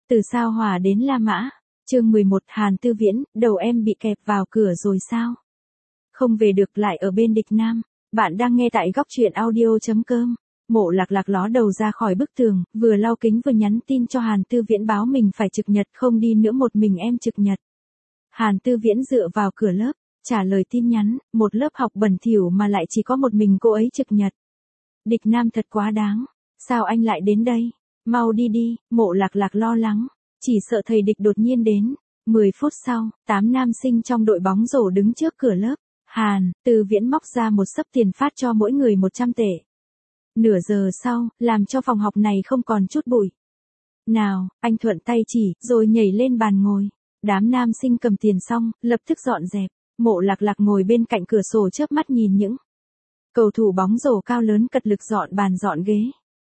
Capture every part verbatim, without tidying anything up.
Từ Sao Hỏa đến La Mã, chương mười một Hàn Tư Viễn, đầu em bị kẹp vào cửa rồi sao? Không về được lại ở bên địch Nam. Bạn đang nghe tại góc truyện audio chấm com. Mộ Lạc Lạc ló đầu ra khỏi bức tường, vừa lau kính vừa nhắn tin cho Hàn Tư Viễn báo mình phải trực nhật, không đi nữa, một mình em trực nhật. Hàn Tư Viễn dựa vào cửa lớp, trả lời tin nhắn, một lớp học bẩn thỉu mà lại chỉ có một mình cô ấy trực nhật. Địch Nam thật quá đáng, sao anh lại đến đây? Mau đi đi, Mộ Lạc Lạc lo lắng, chỉ sợ thầy địch đột nhiên đến. mười phút sau, tám nam sinh trong đội bóng rổ đứng trước cửa lớp. Hàn Tư Viễn móc ra một xấp tiền phát cho mỗi người một trăm tệ. Nửa giờ sau, làm cho phòng học này không còn chút bụi. Nào, anh thuận tay chỉ, rồi nhảy lên bàn ngồi. Đám nam sinh cầm tiền xong, lập tức dọn dẹp. Mộ Lạc Lạc ngồi bên cạnh cửa sổ chớp mắt nhìn những cầu thủ bóng rổ cao lớn cật lực dọn bàn dọn ghế.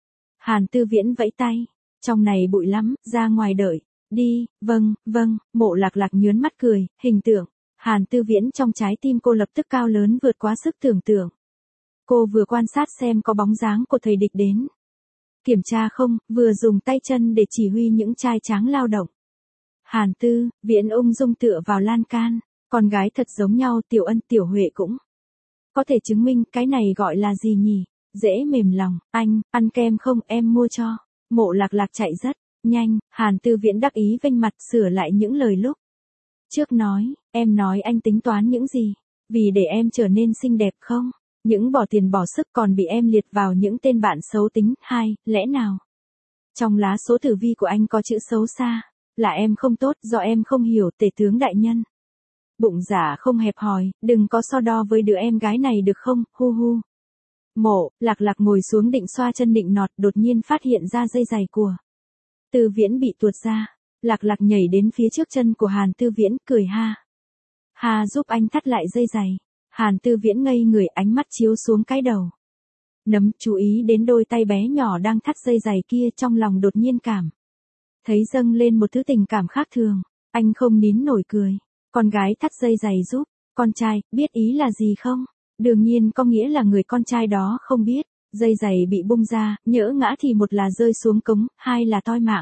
Hàn Tư Viễn vẫy tay, trong này bụi lắm, ra ngoài đợi. Đi, vâng, vâng, Mộ Lạc Lạc nhớn mắt cười, hình tượng Hàn Tư Viễn trong trái tim cô lập tức cao lớn vượt quá sức tưởng tượng. Cô vừa quan sát xem có bóng dáng của thầy địch đến. Kiểm tra không, vừa dùng tay chân để chỉ huy những trai tráng lao động. Hàn Tư Viễn ung dung tựa vào lan can, con gái thật giống nhau, Tiểu Ân Tiểu Huệ cũng có thể chứng minh. Cái này gọi là gì nhỉ? Dễ mềm lòng. Anh, ăn kem không, em mua cho. Mộ Lạc Lạc chạy rất nhanh. Hàn Tư Viễn đắc ý vênh mặt, sửa lại những lời lúc trước nói. Em nói anh tính toán những gì? Vì để em trở nên xinh đẹp không? Những bỏ tiền bỏ sức còn bị em liệt vào những tên bạn xấu tính. Hai, lẽ nào trong lá số tử vi của anh có chữ xấu xa? Là em không tốt, do em không hiểu, tể tướng đại nhân. Bụng giả không hẹp hòi, đừng có so đo với đứa em gái này được không, hu hu. Mộ Lạc Lạc ngồi xuống định xoa chân định nọt, đột nhiên phát hiện ra dây giày của Tư Viễn bị tuột ra. Lạc Lạc nhảy đến phía trước chân của Hàn Tư Viễn, cười ha ha, giúp anh thắt lại dây giày. Hàn Tư Viễn ngây người, ánh mắt chiếu xuống cái đầu nấm, chú ý đến đôi tay bé nhỏ đang thắt dây giày kia, trong lòng đột nhiên cảm thấy dâng lên một thứ tình cảm khác thường. Anh không nín nổi cười. Con gái thắt dây giày giúp con trai, biết ý là gì không? Đương nhiên có nghĩa là người con trai đó không biết. Dây giày bị bung ra, nhỡ ngã thì một là rơi xuống cống, hai là toi mạng.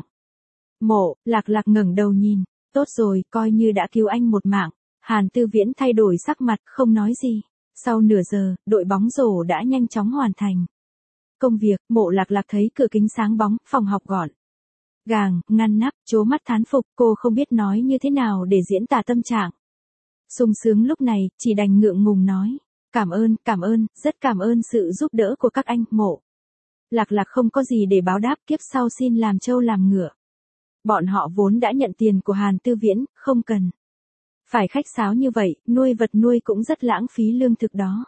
Mộ Lạc Lạc ngẩng đầu nhìn. Tốt rồi, coi như đã cứu anh một mạng. Hàn Tư Viễn thay đổi sắc mặt, không nói gì. Sau nửa giờ, đội bóng rổ đã nhanh chóng hoàn thành công việc. Mộ Lạc Lạc thấy cửa kính sáng bóng, phòng học gọn gàng, ngăn nắp, trố mắt thán phục. Cô không biết nói như thế nào để diễn tả tâm trạng sung sướng lúc này, chỉ đành ngượng ngùng nói. Cảm ơn, cảm ơn, rất cảm ơn sự giúp đỡ của các anh. Mộ Lạc Lạc không có gì để báo đáp, kiếp sau xin làm trâu làm ngựa. Bọn họ vốn đã nhận tiền của Hàn Tư Viễn, không cần phải khách sáo như vậy, nuôi vật nuôi cũng rất lãng phí lương thực đó.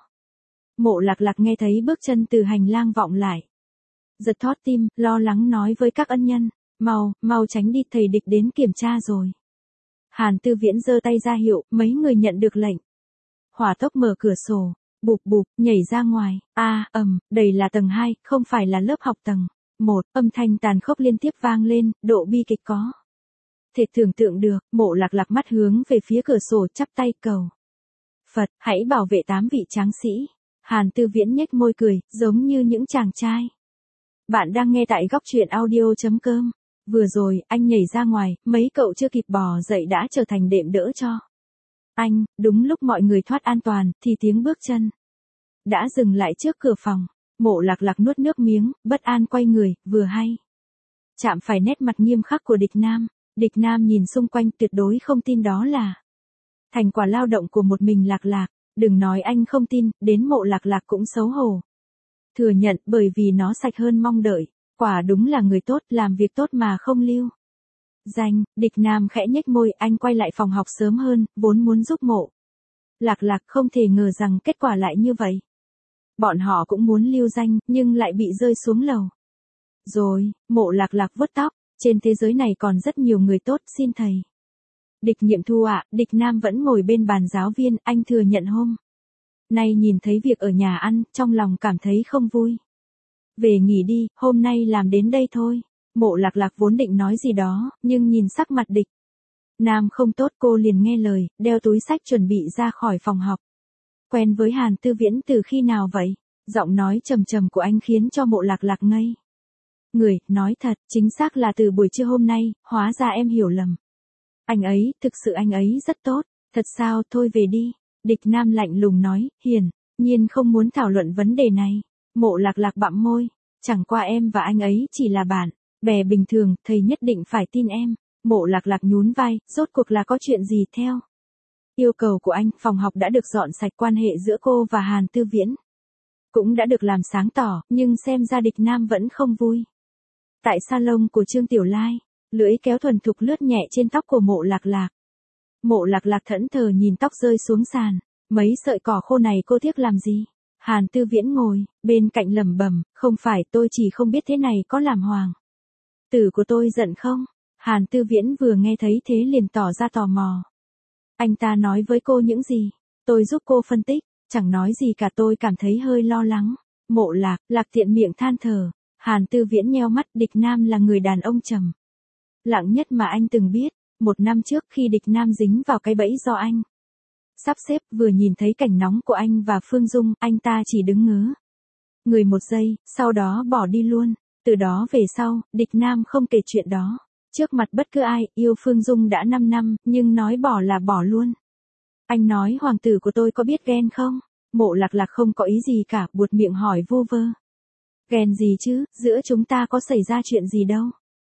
Mộ Lạc Lạc nghe thấy bước chân từ hành lang vọng lại, giật thót tim, lo lắng nói với các ân nhân. Mau, mau tránh đi, thầy địch đến kiểm tra rồi. Hàn Tư Viễn giơ tay ra hiệu, mấy người nhận được lệnh. Hỏa tốc mở cửa sổ, bụp bụp, nhảy ra ngoài. A, ầm, đây là tầng hai, không phải là lớp học tầng một. Âm thanh tàn khốc liên tiếp vang lên, độ bi kịch có thể tưởng tượng được. Mộ Lạc Lạc mắt hướng về phía cửa sổ, chắp tay cầu Phật, hãy bảo vệ tám vị tráng sĩ. Hàn Tư Viễn nhếch môi cười, giống như những chàng trai. Bạn đang nghe tại góc truyện audio chấm com. Vừa rồi, anh nhảy ra ngoài, mấy cậu chưa kịp bò dậy đã trở thành đệm đỡ cho anh. Đúng lúc mọi người thoát an toàn, thì tiếng bước chân đã dừng lại trước cửa phòng. Mộ Lạc Lạc nuốt nước miếng, bất an quay người, vừa hay chạm phải nét mặt nghiêm khắc của địch Nam. Địch Nam nhìn xung quanh, tuyệt đối không tin đó là thành quả lao động của một mình Lạc Lạc. Đừng nói anh không tin, đến Mộ Lạc Lạc cũng xấu hổ thừa nhận, bởi vì nó sạch hơn mong đợi. Quả đúng là người tốt, làm việc tốt mà không lưu danh. Địch Nam khẽ nhếch môi, anh quay lại phòng học sớm hơn, vốn muốn giúp Mộ Lạc Lạc, không thể ngờ rằng kết quả lại như vậy. Bọn họ cũng muốn lưu danh, nhưng lại bị rơi xuống lầu. Rồi, Mộ Lạc Lạc vuốt tóc, trên thế giới này còn rất nhiều người tốt, xin thầy địch nghiệm thu ạ. Địch Nam vẫn ngồi bên bàn giáo viên, anh thừa nhận hôm nay nhìn thấy việc ở nhà ăn, trong lòng cảm thấy không vui. Về nghỉ đi, hôm nay làm đến đây thôi. Mộ Lạc Lạc vốn định nói gì đó, nhưng nhìn sắc mặt địch Nam không tốt, cô liền nghe lời, đeo túi sách chuẩn bị ra khỏi phòng học. Quen với Hàn Tư Viễn từ khi nào vậy? Giọng nói trầm trầm của anh khiến cho Mộ Lạc Lạc ngây Người, nói thật, chính xác là từ buổi trưa hôm nay, hóa ra em hiểu lầm. Anh ấy, thực sự anh ấy rất tốt. Thật sao, thôi về đi. Địch Nam lạnh lùng nói, hiển nhiên không muốn thảo luận vấn đề này. Mộ Lạc Lạc bặm môi. Chẳng qua em và anh ấy chỉ là bạn bè bình thường, thầy nhất định phải tin em. Mộ Lạc Lạc nhún vai, rốt cuộc là có chuyện gì theo yêu cầu của anh, phòng học đã được dọn sạch, quan hệ giữa cô và Hàn Tư Viễn cũng đã được làm sáng tỏ, nhưng xem ra Địch Nam vẫn không vui. Tại salon của Trương Tiểu Lai, lưỡi kéo thuần thục lướt nhẹ trên tóc của Mộ Lạc Lạc. Mộ Lạc Lạc thẫn thờ nhìn tóc rơi xuống sàn, mấy sợi cỏ khô này cô tiếc làm gì? Hàn Tư Viễn ngồi bên cạnh lẩm bẩm, không phải, tôi chỉ không biết thế này có làm hoàng tử của tôi giận không? Hàn Tư Viễn vừa nghe thấy thế liền tỏ ra tò mò. Anh ta nói với cô những gì? Tôi giúp cô phân tích, chẳng nói gì cả, tôi cảm thấy hơi lo lắng. Mộ Lạc, Lạc tiện miệng than thở. Hàn Tư Viễn nheo mắt, Địch Nam là người đàn ông trầm lặng nhất mà anh từng biết. Một năm trước khi Địch Nam dính vào cái bẫy do anh sắp xếp, vừa nhìn thấy cảnh nóng của anh và Phương Dung, anh ta chỉ đứng ngớ người một giây, sau đó bỏ đi luôn. Từ đó về sau, Địch Nam không kể chuyện đó trước mặt bất cứ ai. Yêu Phương Dung đã năm năm, nhưng nói bỏ là bỏ luôn. Anh nói hoàng tử của tôi có biết ghen không? Mộ Lạc Lạc không có ý gì cả, buột miệng hỏi vu vơ. Ghen gì chứ, giữa chúng ta có xảy ra chuyện gì đâu.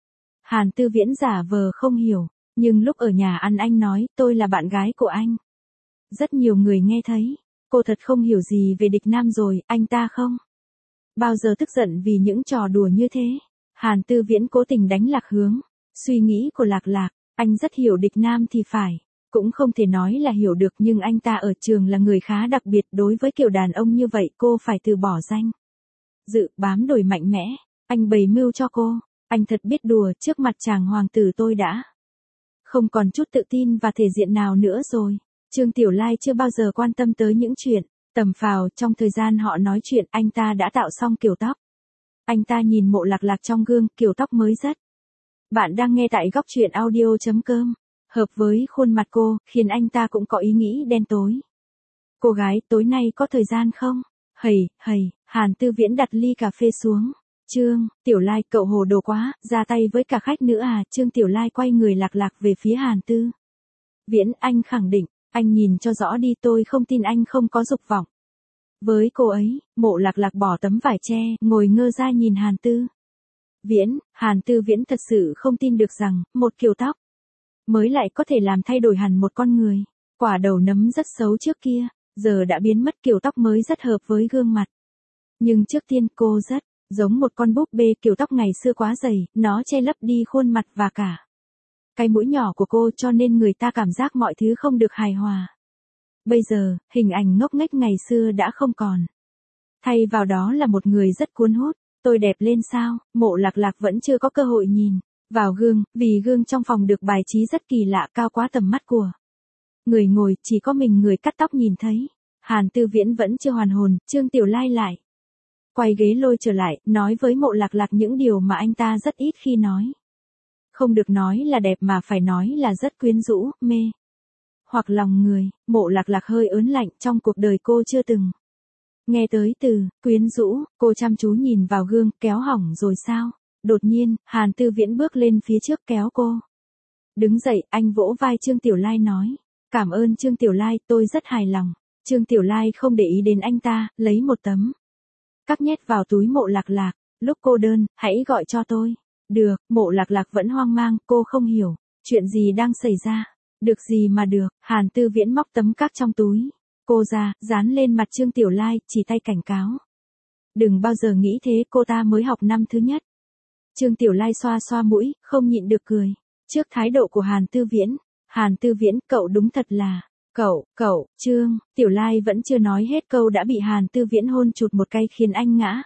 Hàn Tư Viễn giả vờ không hiểu, nhưng lúc ở nhà ăn anh nói, tôi là bạn gái của anh. Rất nhiều người nghe thấy, cô thật không hiểu gì về Địch Nam rồi, anh ta không bao giờ tức giận vì những trò đùa như thế. Hàn Tư Viễn cố tình đánh lạc hướng suy nghĩ của Lạc Lạc, anh rất hiểu Địch Nam thì phải, cũng không thể nói là hiểu được, nhưng anh ta ở trường là người khá đặc biệt, đối với kiểu đàn ông như vậy cô phải từ bỏ danh dự, bám đuổi mạnh mẽ. Anh bày mưu cho cô, anh thật biết đùa, trước mặt chàng hoàng tử tôi đã không còn chút tự tin và thể diện nào nữa rồi. Trương Tiểu Lai chưa bao giờ quan tâm tới những chuyện tầm phào, trong thời gian họ nói chuyện, anh ta đã tạo xong kiểu tóc. Anh ta nhìn Mộ Lạc Lạc trong gương, kiểu tóc mới rất. Bạn đang nghe tại góc truyện audio.com. Hợp với khuôn mặt cô, khiến anh ta cũng có ý nghĩ đen tối. Cô gái, tối nay có thời gian không? Hầy, hầy, Hàn Tư Viễn đặt ly cà phê xuống. Trương Tiểu Lai, cậu hồ đồ quá, ra tay với cả khách nữa à? Trương Tiểu Lai quay người Lạc Lạc về phía Hàn Tư Viễn, anh khẳng định, anh nhìn cho rõ đi, tôi không tin anh không có dục vọng với cô ấy. Mộ Lạc Lạc bỏ tấm vải che, ngồi ngơ ra nhìn Hàn Tư Viễn. Hàn Tư Viễn thật sự không tin được rằng, một kiểu tóc mới lại có thể làm thay đổi hẳn một con người. Quả đầu nấm rất xấu trước kia, giờ đã biến mất, kiểu tóc mới rất hợp với gương mặt. Nhưng trước tiên cô rất giống một con búp bê, kiểu tóc ngày xưa quá dày, nó che lấp đi khuôn mặt và cả cái mũi nhỏ của cô, cho nên người ta cảm giác mọi thứ không được hài hòa. Bây giờ, hình ảnh ngốc nghếch ngày xưa đã không còn. Thay vào đó là một người rất cuốn hút. Tôi đẹp lên sao? Mộ Lạc Lạc vẫn chưa có cơ hội nhìn vào gương, vì gương trong phòng được bài trí rất kỳ lạ, cao quá tầm mắt của người ngồi, chỉ có mình người cắt tóc nhìn thấy. Hàn Tư Viễn vẫn chưa hoàn hồn, Trương Tiểu Lai lại quay ghế lôi trở lại, nói với Mộ Lạc Lạc những điều mà anh ta rất ít khi nói. Không được nói là đẹp mà phải nói là rất quyến rũ, mê hoặc lòng người. Mộ Lạc Lạc hơi ớn lạnh, trong cuộc đời cô chưa từng nghe tới từ quyến rũ. Cô chăm chú nhìn vào gương, kéo hỏng rồi sao? Đột nhiên, Hàn Tư Viễn bước lên phía trước kéo cô đứng dậy, anh vỗ vai Trương Tiểu Lai nói. Cảm ơn Trương Tiểu Lai, tôi rất hài lòng. Trương Tiểu Lai không để ý đến anh ta, lấy một tấm các nhét vào túi Mộ Lạc Lạc. Lúc cô đơn, hãy gọi cho tôi. Được. Mộ Lạc Lạc vẫn hoang mang, cô không hiểu chuyện gì đang xảy ra. Được gì mà được? Hàn Tư Viễn móc tấm các trong túi cô ra, dán lên mặt Trương Tiểu Lai, chỉ tay cảnh cáo. Đừng bao giờ nghĩ thế, cô ta mới học năm thứ nhất. Trương Tiểu Lai xoa xoa mũi, không nhịn được cười trước thái độ của Hàn Tư Viễn. Hàn Tư Viễn, cậu đúng thật là cậu, cậu. Trương Tiểu Lai vẫn chưa nói hết câu đã bị Hàn Tư Viễn hôn chụt một cái khiến anh ngã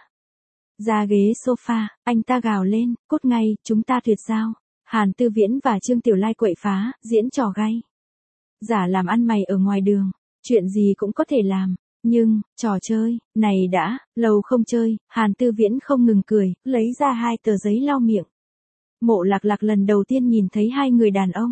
ra ghế sofa. Anh ta gào lên, cút ngay, chúng ta tuyệt giao. Hàn Tư Viễn và Trương Tiểu Lai quậy phá, diễn trò gay giả làm ăn mày ở ngoài đường, chuyện gì cũng có thể làm. Nhưng, trò chơi này đã lâu không chơi. Hàn Tư Viễn không ngừng cười, lấy ra hai tờ giấy lau miệng. Mộ Lạc Lạc lần đầu tiên nhìn thấy hai người đàn ông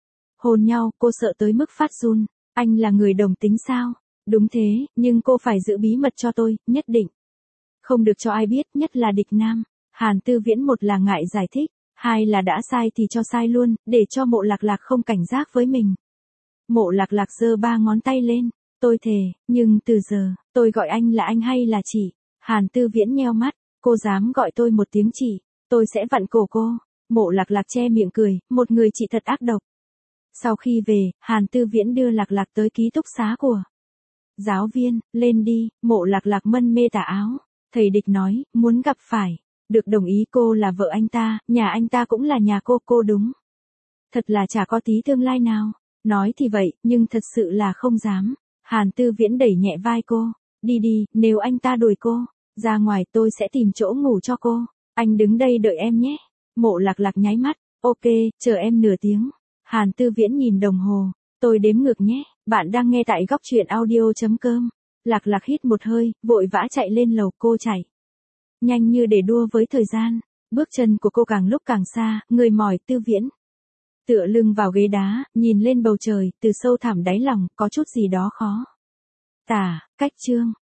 hôn nhau, cô sợ tới mức phát run. Anh là người đồng tính sao? Đúng thế, nhưng cô phải giữ bí mật cho tôi, nhất định không được cho ai biết, nhất là Địch Nam. Hàn Tư Viễn một là ngại giải thích, hai là đã sai thì cho sai luôn, để cho Mộ Lạc Lạc không cảnh giác với mình. Mộ Lạc Lạc giơ ba ngón tay lên, tôi thề, nhưng từ giờ, tôi gọi anh là anh hay là chị? Hàn Tư Viễn nheo mắt, cô dám gọi tôi một tiếng chị, tôi sẽ vặn cổ cô. Mộ Lạc Lạc che miệng cười, một người chị thật ác độc. Sau khi về, Hàn Tư Viễn đưa Lạc Lạc tới ký túc xá của giáo viên, lên đi. Mộ Lạc Lạc mân mê tà áo. Thầy Địch nói, muốn gặp phải. Được đồng ý, cô là vợ anh ta, nhà anh ta cũng là nhà cô, cô đúng. Thật là chả có tí tương lai nào. Nói thì vậy, nhưng thật sự là không dám. Hàn Tư Viễn đẩy nhẹ vai cô. Đi đi, nếu anh ta đuổi cô ra ngoài tôi sẽ tìm chỗ ngủ cho cô. Anh đứng đây đợi em nhé. Mộ Lạc Lạc nháy mắt. Ok, chờ em nửa tiếng. Hàn Tư Viễn nhìn đồng hồ. Tôi đếm ngược nhé. Bạn đang nghe tại góc truyện audio.com. Lạc Lạc hít một hơi, vội vã chạy lên lầu. Cô chạy nhanh như để đua với thời gian. Bước chân của cô càng lúc càng xa, người mỏi. Tư Viễn tựa lưng vào ghế đá, nhìn lên bầu trời, từ sâu thẳm đáy lòng, có chút gì đó khó tả. Cách chương